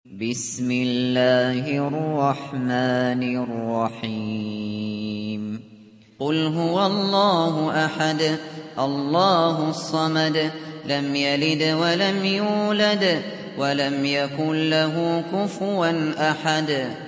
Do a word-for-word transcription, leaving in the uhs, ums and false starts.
بسم الله الرحمن الرحيم قل هو الله أحد الله الصمد لم يلد ولم يولد ولم يكن له كفوا أحد